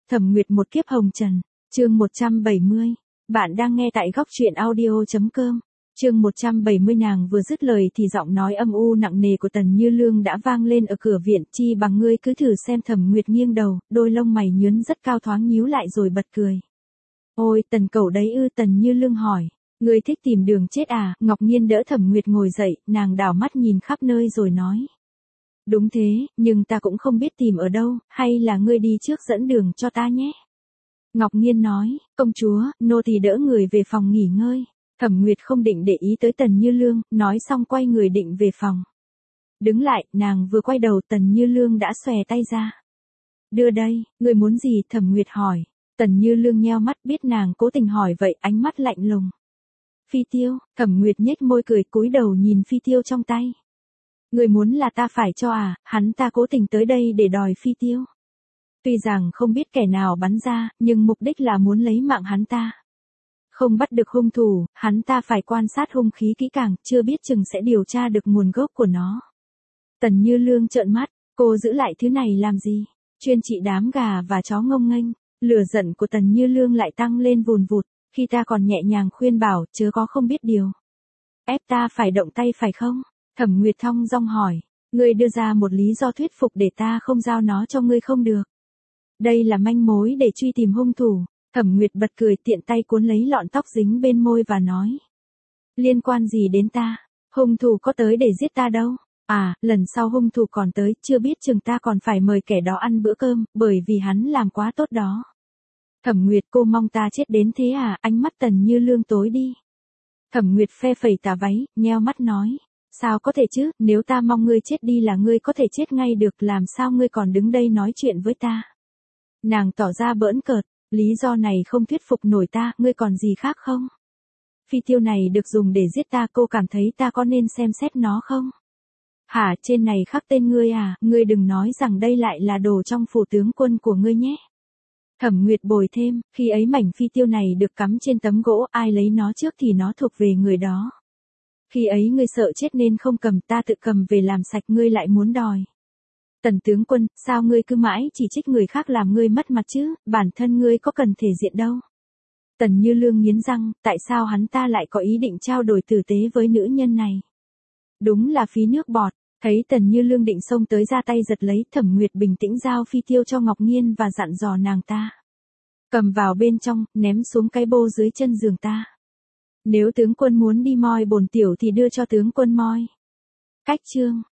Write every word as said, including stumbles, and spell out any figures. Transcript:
Thẩm Nguyệt một kiếp hồng trần, chương một trăm bảy mươi. Bạn đang nghe tại góc truyện audio chấm com. Chương một trăm bảy mươi. Nàng vừa dứt lời thì giọng nói âm u nặng nề của Tần Như Lương đã vang lên ở cửa viện. Chi bằng ngươi cứ thử xem. Thẩm Nguyệt nghiêng đầu, đôi lông mày nhướn rất cao thoáng nhíu lại rồi bật cười. Ôi, Tần cậu đấy ư? Tần Như Lương hỏi. Ngươi thích tìm đường chết à? Ngọc Nhiên đỡ Thẩm Nguyệt ngồi dậy, nàng đảo mắt nhìn khắp nơi rồi nói. Đúng thế, nhưng ta cũng không biết tìm ở đâu, hay là ngươi đi trước dẫn đường cho ta nhé. Ngọc Nhiên nói, công chúa, nô tỳ đỡ người về phòng nghỉ ngơi. Thẩm Nguyệt không định để ý tới Tần Như Lương, nói xong quay người định về phòng. Đứng lại, nàng vừa quay đầu Tần Như Lương đã xòe tay ra. Đưa đây, ngươi muốn gì? Thẩm Nguyệt hỏi. Tần Như Lương nheo mắt, biết nàng cố tình hỏi vậy, ánh mắt lạnh lùng. Phi tiêu. Thẩm Nguyệt nhếch môi cười, cúi đầu nhìn phi tiêu trong tay. Ngươi muốn là ta phải cho à? Hắn ta cố tình tới đây để đòi phi tiêu. Tuy rằng không biết kẻ nào bắn ra, nhưng mục đích là muốn lấy mạng hắn ta. Không bắt được hung thủ, hắn ta phải quan sát hung khí kỹ càng, chưa biết chừng sẽ điều tra được nguồn gốc của nó. Tần Như Lương trợn mắt, cô giữ lại thứ này làm gì? Chuyên trị đám gà và chó ngông nghênh. Lửa giận của Tần Như Lương lại tăng lên vùn vụt, khi ta còn nhẹ nhàng khuyên bảo, chớ có không biết điều. Ép ta phải động tay phải không? Thẩm Nguyệt thong dong hỏi, ngươi đưa ra một lý do thuyết phục để ta không giao nó cho ngươi không được. Đây là manh mối để truy tìm hung thủ. Thẩm Nguyệt bật cười, tiện tay cuốn lấy lọn tóc dính bên môi và nói. Liên quan gì đến ta? Hung thủ có tới để giết ta đâu. À, lần sau hung thủ còn tới, chưa biết chừng ta còn phải mời kẻ đó ăn bữa cơm, bởi vì hắn làm quá tốt đó. Thẩm Nguyệt, cô mong ta chết đến thế à? Ánh mắt Tần Như Lương tối đi. Thẩm Nguyệt phe phẩy tà váy, nheo mắt nói. Sao có thể chứ, nếu ta mong ngươi chết đi là ngươi có thể chết ngay được, làm sao ngươi còn đứng đây nói chuyện với ta? Nàng tỏ ra bỡn cợt, lý do này không thuyết phục nổi ta, ngươi còn gì khác không? Phi tiêu này được dùng để giết ta, cô cảm thấy ta có nên xem xét nó không? Hả, trên này khắc tên ngươi à, ngươi đừng nói rằng đây lại là đồ trong phủ tướng quân của ngươi nhé. Thẩm Nguyệt bồi thêm, khi ấy mảnh phi tiêu này được cắm trên tấm gỗ, ai lấy nó trước thì nó thuộc về người đó. Khi ấy ngươi sợ chết nên không cầm, ta tự cầm về làm sạch, ngươi lại muốn đòi. Tần tướng quân, sao ngươi cứ mãi chỉ trích người khác làm ngươi mất mặt chứ, bản thân ngươi có cần thể diện đâu. Tần Như Lương nghiến răng, tại sao hắn ta lại có ý định trao đổi tử tế với nữ nhân này? Đúng là phí nước bọt. Thấy Tần Như Lương định xông tới ra tay giật lấy, Thẩm Nguyệt bình tĩnh giao phi tiêu cho Ngọc Nhiên và dặn dò nàng ta. Cầm vào bên trong, ném xuống cái bô dưới chân giường ta. Nếu tướng quân muốn đi moi bổn tiểu thì đưa cho tướng quân moi. Cách chương.